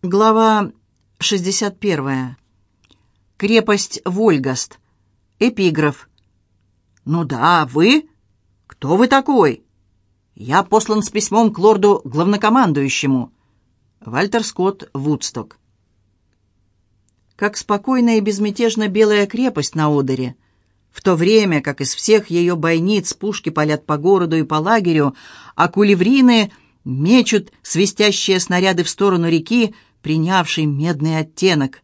Глава 61. Крепость Вольгаст. Эпиграф. «Ну да, вы? Кто вы такой?» «Я послан с письмом к лорду-главнокомандующему». Вальтер Скотт, Вудсток. Как спокойна и безмятежна белая крепость на Одере, в то время как из всех ее бойниц пушки палят по городу и по лагерю, а кулеврины мечут свистящие снаряды в сторону реки, принявший медный оттенок.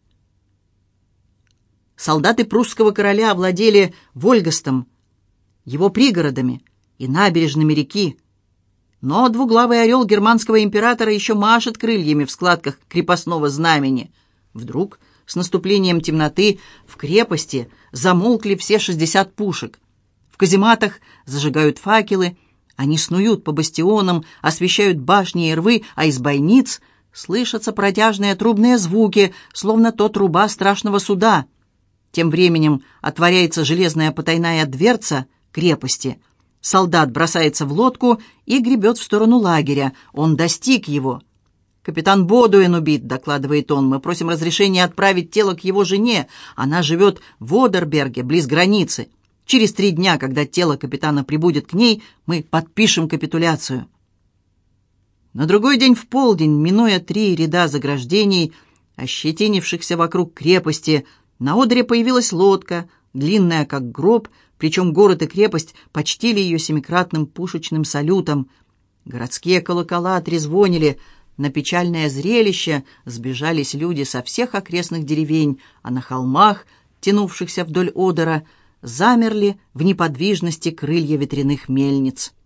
Солдаты прусского короля овладели Вольгастом, его пригородами и набережными реки. Но двуглавый орел германского императора еще машет крыльями в складках крепостного знамени. Вдруг, с наступлением темноты, в крепости замолкли все 60 пушек. В казематах зажигают факелы, они снуют по бастионам, освещают башни и рвы, а из бойниц слышатся протяжные трубные звуки, словно то труба страшного суда. Тем временем отворяется железная потайная дверца крепости. Солдат бросается в лодку и гребет в сторону лагеря. Он достиг его. «Капитан Бодуэн убит», — докладывает он. «Мы просим разрешения отправить тело к его жене. Она живет в Одерберге, близ границы. Через 3 дня, когда тело капитана прибудет к ней, мы подпишем капитуляцию». На другой день в полдень, минуя 3 ряда заграждений, ощетинившихся вокруг крепости, на Одере появилась лодка, длинная как гроб, причем город и крепость почтили ее 7-кратным пушечным салютом. Городские колокола трезвонили. На печальное зрелище сбежались люди со всех окрестных деревень, а на холмах, тянувшихся вдоль Одера, замерли в неподвижности крылья ветряных мельниц.